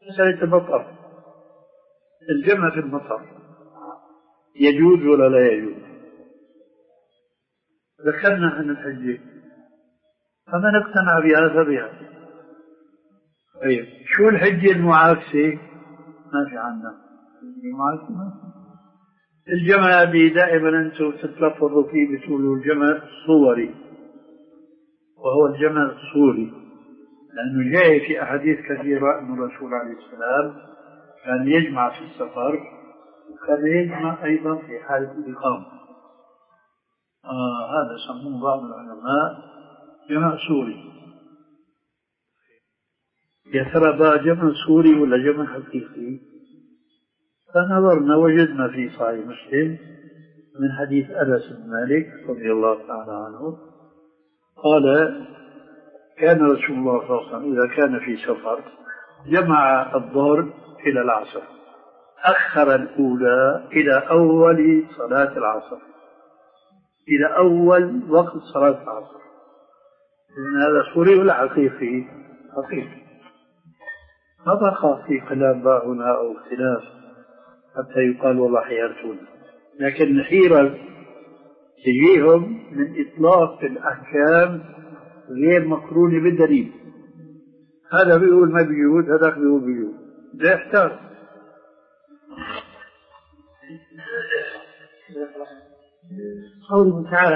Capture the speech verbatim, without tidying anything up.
مسألة المطر، الجمع في المطر يجوز ولا لا يجوز؟ ذكرنا عن الحجة، فمن اقتنع بها فبها. طيب شو الحجة المعاكسة؟ ما في عنا المعاكسة. الجمع اللي دائما أنتم تتلفظوا فيه بتقولوا الجمع الصوري، وهو الجمع الصوري، لأنه جاء في أحاديث كثيرة أن الرسول عليه السلام كان يجمع في السفر وكان يجمع أيضا في حالة الإقامة. آه هذا سموه بعض العلماء جمع سوري. يا ترى بقى جمع سوري ولا جمع حقيقي؟ فنظرنا وجدنا في صحيح مسلم من حديث أنس بن مالك رضي الله تعالى عنه قال كان رسول الله صلى الله عليه وسلم إذا كان في سفر جمع الظهر إلى العصر، أخر الأولى إلى أول صلاة العصر، إلى أول وقت صلاة العصر. إن هذا سوري ولا حقيقي؟ حقيقي. ما بقى في كلام بقى هنا أو اختلاف حتى يقال والله حيرتونا، لكن الحيرة تجيهم من إطلاق الأحكام غير مقرونة بالدليل. هذا بيقول ما بيجوز، هذاك بيقول بيجوز، لا يحتاج. قوله تعالى